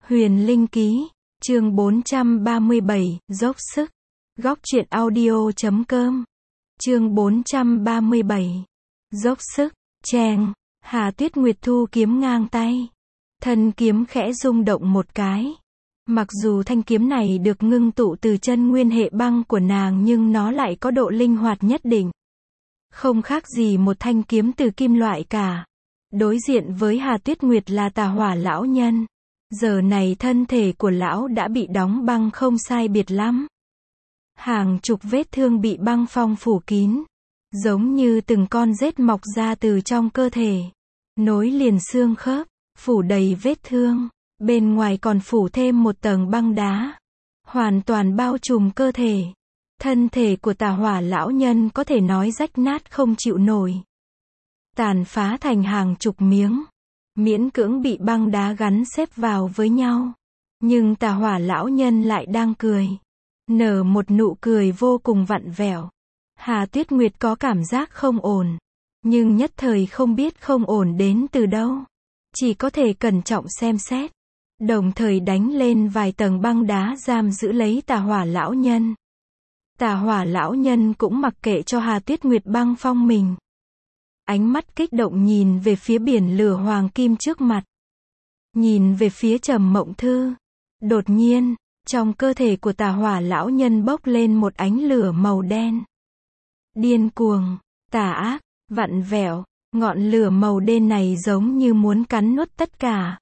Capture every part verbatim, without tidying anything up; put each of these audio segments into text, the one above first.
Huyền Linh Ký, chương bốn trăm ba mươi bảy, dốc sức. Góc truyện audio chấm com. Chương bốn trăm ba mươi bảy. Dốc sức, chèng, Hà Tuyết Nguyệt thu kiếm ngang tay. Thân kiếm khẽ rung động một cái. Mặc dù thanh kiếm này được ngưng tụ từ chân nguyên hệ băng của nàng nhưng nó lại có độ linh hoạt nhất định. Không khác gì một thanh kiếm từ kim loại cả. Đối diện với Hà Tuyết Nguyệt là Tà Hỏa lão nhân. Giờ này thân thể của lão đã bị đóng băng không sai biệt lắm. Hàng chục vết thương bị băng phong phủ kín. Giống như từng con rết mọc ra từ trong cơ thể. Nối liền xương khớp, phủ đầy vết thương. Bên ngoài còn phủ thêm một tầng băng đá. Hoàn toàn bao trùm cơ thể. Thân thể của Tà Hỏa lão nhân có thể nói rách nát không chịu nổi. Tàn phá thành hàng chục miếng. Miễn cưỡng bị băng đá gắn xếp vào với nhau. Nhưng Tà Hỏa lão nhân lại đang cười. Nở một nụ cười vô cùng vặn vẹo. Hà Tuyết Nguyệt có cảm giác không ổn. Nhưng nhất thời không biết không ổn đến từ đâu. Chỉ có thể cẩn trọng xem xét. Đồng thời đánh lên vài tầng băng đá giam giữ lấy Tà Hỏa lão nhân. Tà Hỏa lão nhân cũng mặc kệ cho Hà Tuyết Nguyệt băng phong mình. Ánh mắt kích động nhìn về phía biển lửa hoàng kim trước mặt. Nhìn về phía Trầm Mộng Thư. Đột nhiên, trong cơ thể của Tà Hỏa lão nhân bốc lên một ánh lửa màu đen. Điên cuồng, tà ác, vặn vẹo, ngọn lửa màu đen này giống như muốn cắn nuốt tất cả.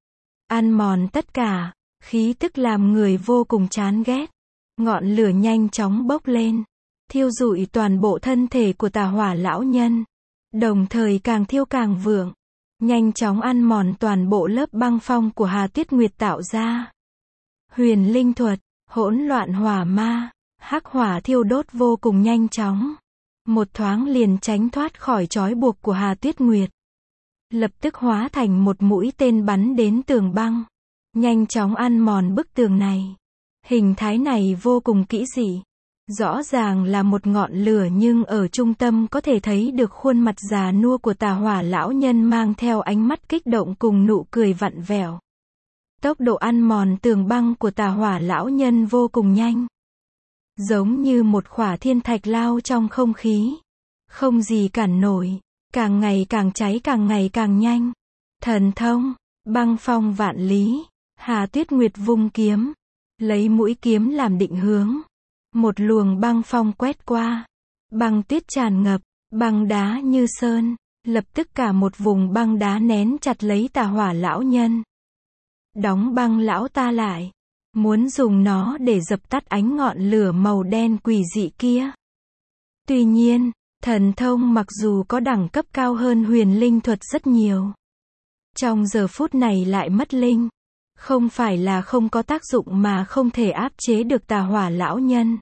Ăn mòn tất cả, khí tức làm người vô cùng chán ghét. Ngọn lửa nhanh chóng bốc lên, thiêu rụi toàn bộ thân thể của Tà Hỏa lão nhân. Đồng thời càng thiêu càng vượng, nhanh chóng ăn mòn toàn bộ lớp băng phong của Hà Tuyết Nguyệt tạo ra. Huyền linh thuật, hỗn loạn hỏa ma, hắc hỏa thiêu đốt vô cùng nhanh chóng. Một thoáng liền tránh thoát khỏi trói buộc của Hà Tuyết Nguyệt. Lập tức hóa thành một mũi tên bắn đến tường băng. Nhanh chóng ăn mòn bức tường này. Hình thái này vô cùng kỹ dị. Rõ ràng là một ngọn lửa nhưng ở trung tâm có thể thấy được khuôn mặt già nua của Tà Hỏa lão nhân mang theo ánh mắt kích động cùng nụ cười vặn vẹo. Tốc độ ăn mòn tường băng của Tà Hỏa lão nhân vô cùng nhanh. Giống như một khỏa thiên thạch lao trong không khí. Không gì cản nổi. Càng ngày càng cháy càng ngày càng nhanh. Thần thông, băng phong vạn lý. Hà Tuyết Nguyệt vung kiếm. Lấy mũi kiếm làm định hướng. Một luồng băng phong quét qua. Băng tuyết tràn ngập, băng đá như sơn. Lập tức cả một vùng băng đá nén chặt lấy Tà Hỏa lão nhân. Đóng băng lão ta lại. Muốn dùng nó để dập tắt ánh ngọn lửa màu đen quỷ dị kia. Tuy nhiên, thần thông mặc dù có đẳng cấp cao hơn huyền linh thuật rất nhiều. Trong giờ phút này lại mất linh. Không phải là không có tác dụng mà không thể áp chế được Tà Hỏa lão nhân.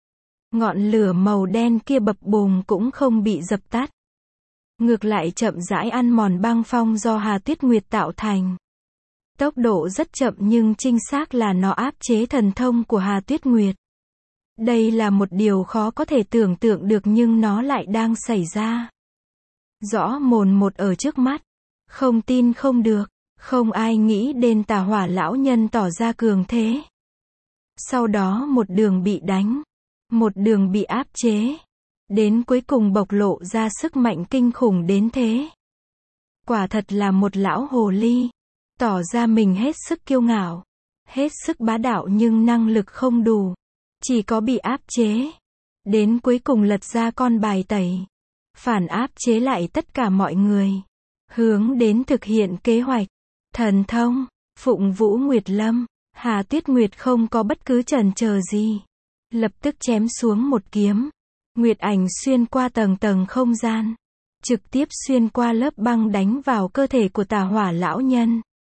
Ngọn lửa màu đen kia bập bùng cũng không bị dập tắt. Ngược lại chậm rãi ăn mòn băng phong do Hà Tuyết Nguyệt tạo thành. Tốc độ rất chậm nhưng chính xác là nó áp chế thần thông của Hà Tuyết Nguyệt. Đây là một điều khó có thể tưởng tượng được nhưng nó lại đang xảy ra. Rõ mồn một ở trước mắt. Không tin không được. Không ai nghĩ đến Tà Hỏa lão nhân tỏ ra cường thế. Sau đó một đường bị đánh. Một đường bị áp chế. Đến cuối cùng bộc lộ ra sức mạnh kinh khủng đến thế. Quả thật là một lão hồ ly. Tỏ ra mình hết sức kiêu ngạo. Hết sức bá đạo nhưng năng lực không đủ. Chỉ có bị áp chế. Đến cuối cùng lật ra con bài tẩy. Phản áp chế lại tất cả mọi người. Hướng đến thực hiện kế hoạch. Thần thông, Phụng Vũ Nguyệt Lâm. Hà Tuyết Nguyệt không có bất cứ chần chờ gì. Lập tức chém xuống một kiếm. Nguyệt ảnh xuyên qua tầng tầng không gian. Trực tiếp xuyên qua lớp băng đánh vào cơ thể của Tà Hỏa lão nhân.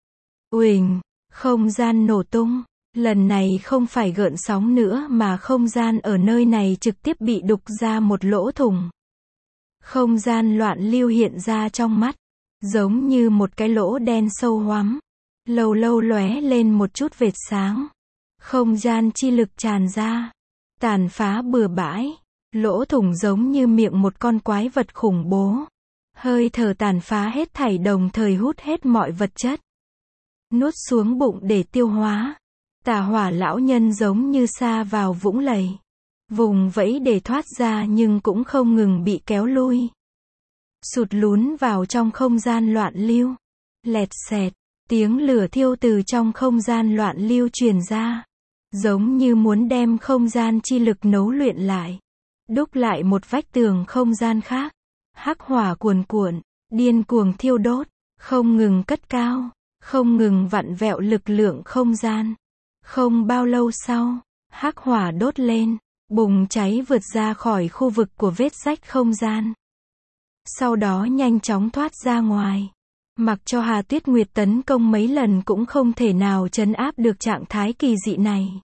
Uỳnh, không gian nổ tung. Lần này không phải gợn sóng nữa mà không gian ở nơi này trực tiếp bị đục ra một lỗ thủng. Không gian loạn lưu hiện ra trong mắt. Giống như một cái lỗ đen sâu hoắm. Lâu lâu lóe lên một chút vệt sáng. Không gian chi lực tràn ra. Tàn phá bừa bãi. Lỗ thủng giống như miệng một con quái vật khủng bố. Hơi thở tàn phá hết thảy đồng thời hút hết mọi vật chất. nuốt xuống bụng để tiêu hóa. Tà hỏa lão nhân giống như sa vào vũng lầy, vùng vẫy để thoát ra nhưng cũng không ngừng bị kéo lui. Sụt lún vào trong không gian loạn lưu. Lẹt xẹt, tiếng lửa thiêu từ trong không gian loạn lưu truyền ra, giống như muốn đem không gian chi lực nấu luyện lại, đúc lại một vách tường không gian khác. Hắc hỏa cuồn cuộn, điên cuồng thiêu đốt, không ngừng cất cao, không ngừng vặn vẹo lực lượng không gian. Không bao lâu sau, hắc hỏa đốt lên, bùng cháy vượt ra khỏi khu vực của vết rách không gian. Sau đó nhanh chóng thoát ra ngoài. Mặc cho Hà Tuyết Nguyệt tấn công mấy lần cũng không thể nào trấn áp được trạng thái kỳ dị này.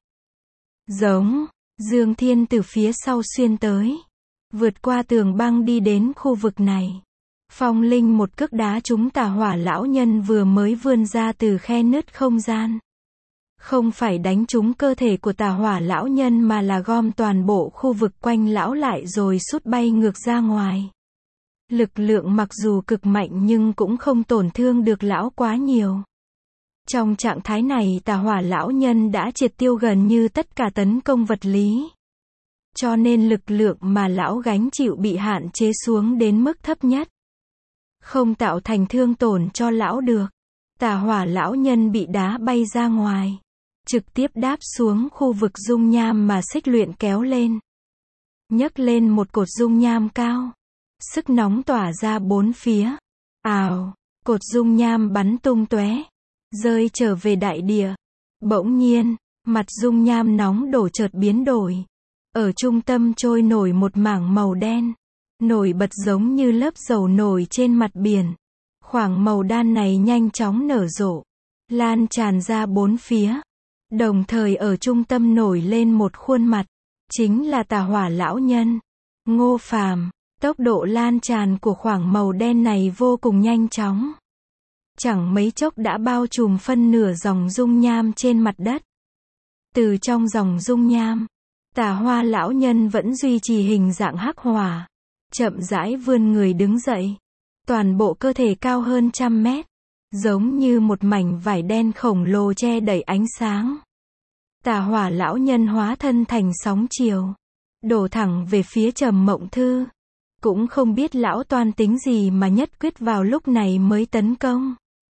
Giống, Dương Thiên từ phía sau xuyên tới, vượt qua tường băng đi đến khu vực này. Phong Linh một cước đá trúng tà hỏa lão nhân vừa mới vươn ra từ khe nứt không gian. Không phải đánh trúng cơ thể của tà hỏa lão nhân mà là gom toàn bộ khu vực quanh lão lại rồi sút bay ngược ra ngoài. Lực lượng mặc dù cực mạnh nhưng cũng không tổn thương được lão quá nhiều. Trong trạng thái này tà hỏa lão nhân đã triệt tiêu gần như tất cả tấn công vật lý. Cho nên lực lượng mà lão gánh chịu bị hạn chế xuống đến mức thấp nhất. Không tạo thành thương tổn cho lão được. Tà hỏa lão nhân bị đá bay ra ngoài, trực tiếp đáp xuống khu vực dung nham mà xích luyện kéo lên. Nhấc lên một cột dung nham cao. Sức nóng tỏa ra bốn phía. Ào, cột dung nham bắn tung tóe, rơi trở về đại địa. Bỗng nhiên, mặt dung nham nóng đổ chợt biến đổi. Ở trung tâm trôi nổi một mảng màu đen, nổi bật giống như lớp dầu nổi trên mặt biển. Khoảng màu đan này nhanh chóng nở rộ, lan tràn ra bốn phía. Đồng thời ở trung tâm nổi lên một khuôn mặt, chính là tà hỏa lão nhân, Ngô Phàm. Tốc độ lan tràn của khoảng màu đen này vô cùng nhanh chóng. Chẳng mấy chốc đã bao trùm phân nửa dòng dung nham trên mặt đất. Từ trong dòng dung nham, tà hoa lão nhân vẫn duy trì hình dạng hắc hỏa, chậm rãi vươn người đứng dậy. Toàn bộ cơ thể cao hơn trăm mét, giống như một mảnh vải đen khổng lồ che đậy ánh sáng. Tà hỏa lão nhân hóa thân thành sóng chiều, đổ thẳng về phía Trầm Mộng Thư. Cũng không biết lão toan tính gì mà nhất quyết vào lúc này mới tấn công.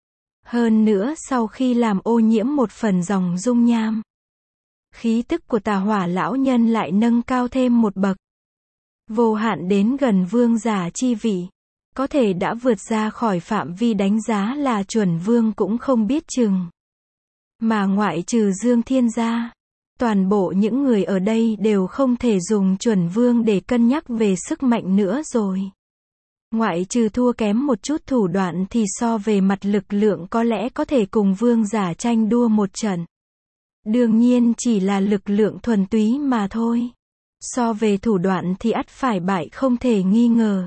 Hơn nữa sau khi làm ô nhiễm một phần dòng dung nham, khí tức của tà hỏa lão nhân lại nâng cao thêm một bậc. Vô hạn đến gần vương giả chi vị. Có thể đã vượt ra khỏi phạm vi đánh giá là chuẩn vương cũng không biết chừng. Mà ngoại trừ Dương Thiên ra, toàn bộ những người ở đây đều không thể dùng chuẩn vương để cân nhắc về sức mạnh nữa rồi. Ngoại trừ thua kém một chút thủ đoạn thì so về mặt lực lượng có lẽ có thể cùng vương giả tranh đua một trận. Đương nhiên chỉ là lực lượng thuần túy mà thôi. So về thủ đoạn thì ắt phải bại không thể nghi ngờ.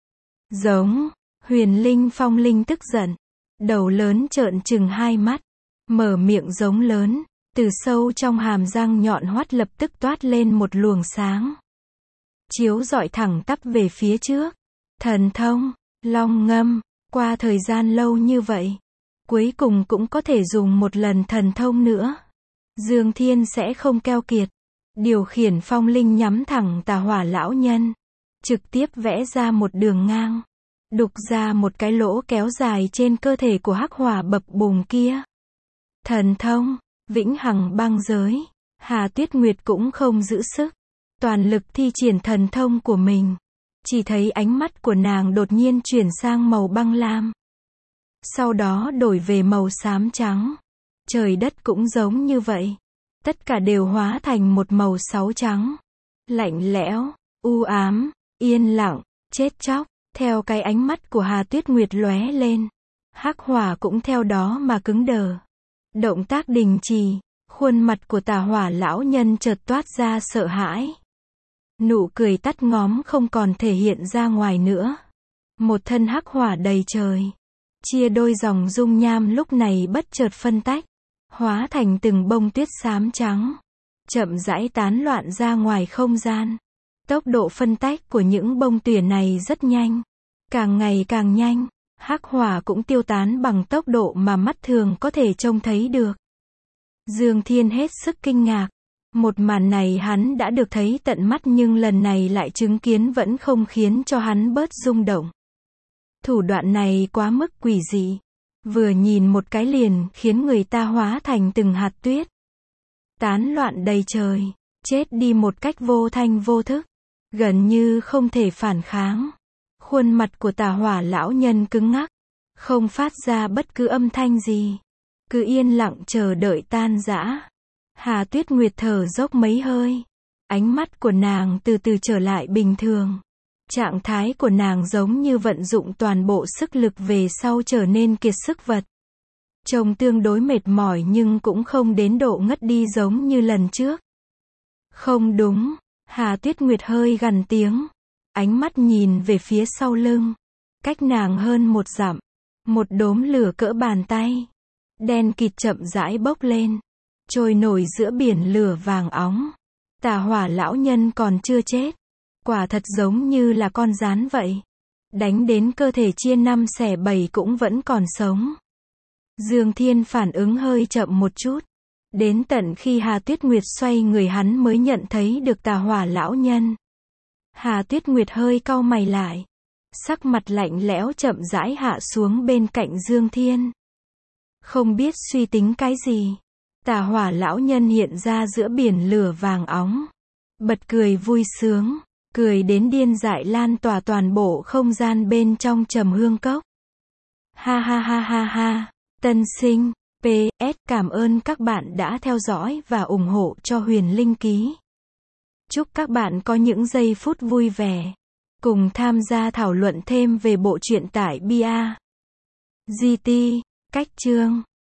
Giống, Huyền Linh Phong Linh tức giận, đầu lớn trợn trừng hai mắt, mở miệng giống lớn. Từ sâu trong hàm răng nhọn hoắt lập tức toát lên một luồng sáng, chiếu rọi thẳng tắp về phía trước. Thần thông, long ngâm, qua thời gian lâu như vậy, cuối cùng cũng có thể dùng một lần thần thông nữa. Dương Thiên sẽ không keo kiệt, điều khiển phong linh nhắm thẳng tà hỏa lão nhân, trực tiếp vẽ ra một đường ngang, đục ra một cái lỗ kéo dài trên cơ thể của hắc hỏa bập bùng kia. Thần thông, vĩnh hằng băng giới. Hà Tuyết Nguyệt cũng không giữ sức, toàn lực thi triển thần thông của mình. Chỉ thấy ánh mắt của nàng đột nhiên chuyển sang màu băng lam, sau đó đổi về màu xám trắng. Trời đất cũng giống như vậy, tất cả đều hóa thành một màu sáu trắng, lạnh lẽo, u ám, yên lặng, chết chóc. Theo cái ánh mắt của Hà Tuyết Nguyệt lóe lên, hắc hỏa cũng theo đó mà cứng đờ. Động tác đình trì, khuôn mặt của tà hỏa lão nhân chợt toát ra sợ hãi. Nụ cười tắt ngóm không còn thể hiện ra ngoài nữa. Một thân hắc hỏa đầy trời, chia đôi dòng dung nham lúc này bất chợt phân tách, hóa thành từng bông tuyết xám trắng, chậm rãi tán loạn ra ngoài không gian. Tốc độ phân tách của những bông tuyển này rất nhanh, càng ngày càng nhanh. hắc hỏa cũng tiêu tán bằng tốc độ mà mắt thường có thể trông thấy được. Dương Thiên hết sức kinh ngạc. Một màn này hắn đã được thấy tận mắt nhưng lần này lại chứng kiến vẫn không khiến cho hắn bớt rung động. Thủ đoạn này quá mức quỷ dị. Vừa nhìn một cái liền khiến người ta hóa thành từng hạt tuyết. Tán loạn đầy trời. Chết đi một cách vô thanh vô thức. Gần như không thể phản kháng. Khuôn mặt của Tà Hỏa lão nhân cứng ngắc. Không phát ra bất cứ âm thanh gì. Cứ yên lặng chờ đợi tan rã. Hà Tuyết Nguyệt thở dốc mấy hơi. Ánh mắt của nàng từ từ trở lại bình thường. Trạng thái của nàng giống như vận dụng toàn bộ sức lực về sau trở nên kiệt sức vật. Trông tương đối mệt mỏi nhưng cũng không đến độ ngất đi giống như lần trước. Không đúng, Hà Tuyết Nguyệt hơi gằn tiếng. Ánh mắt nhìn về phía sau lưng. Cách nàng hơn một dặm. Một đốm lửa cỡ bàn tay. Đen kịt chậm rãi bốc lên. Trôi nổi giữa biển lửa vàng óng. Tà Hỏa lão nhân còn chưa chết. Quả thật giống như là con gián vậy. Đánh đến cơ thể chia năm xẻ bảy cũng vẫn còn sống. Dương Thiên phản ứng hơi chậm một chút. Đến tận khi Hà Tuyết Nguyệt xoay người hắn mới nhận thấy được Tà Hỏa lão nhân. Hà Tuyết Nguyệt hơi cau mày lại. Sắc mặt lạnh lẽo chậm rãi hạ xuống bên cạnh Dương Thiên. Không biết suy tính cái gì. Tà Hỏa lão nhân hiện ra giữa biển lửa vàng óng. Bật cười vui sướng. Cười đến điên dại lan tỏa toàn bộ không gian bên trong Trầm Hương Cốc. Ha ha ha ha ha. Tân sinh. pê ét Cảm ơn các bạn đã theo dõi và ủng hộ cho Huyền Linh Ký. Chúc các bạn có những giây phút vui vẻ. Cùng tham gia thảo luận thêm về bộ truyện tại bia. giê tê. Cách chương.